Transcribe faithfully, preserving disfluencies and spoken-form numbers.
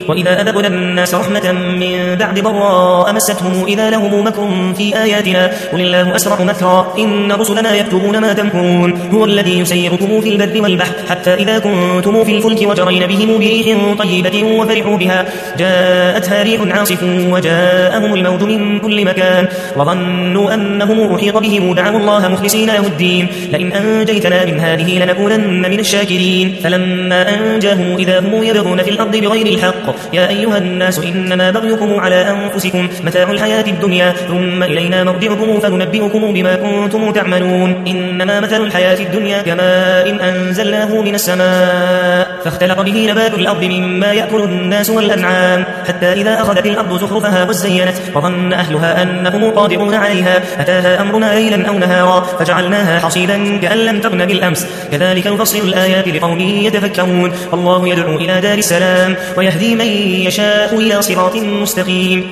وإذا أذقنا الناس رحمة من بعد ضراء مستهم إذا لهم مكر في آياتنا قل الله أسرع مكرا إن رسلنا يكتبون ما تمكرون هو الذي يسيركم في البر والبحر حتى إذا كنتم في الفلك وجرين بهم بريح طيبة وفرحوا بها جاءتها ريح عاصف وجاءهم الموت من كل مكان وظنوا أنهم أحيط بهم دعوا الله مخلصين له الدين لئن أنجيتنا من هذه لنكونن من الشاكرين فلما أنجاهم إذا هم يبغون في الأرض بغير الحق يا أيها الناس إنما بغيكم على أنفسكم متاع الحياة الدنيا ثم إلينا مرجعكم فننبئكم بما كنتم تعملون إنما مثل الحياة الدنيا كماء إن أنزلناه من السماء فاختلط به نبات الأرض مما يأكل الناس والأنعام حتى إذا أخذت الأرض زخرفها وزينت وظن أهلها أنهم قادرون عليها أتاها أمرنا ليلا أو نهارا فجعلناها حصيدا كأن لم تغن بالأمس كذلك نفصل الآيات لقوم يتفكرون الله يدعو إلى دار السلام ويهدي من يشاء إلى صراط مستقيم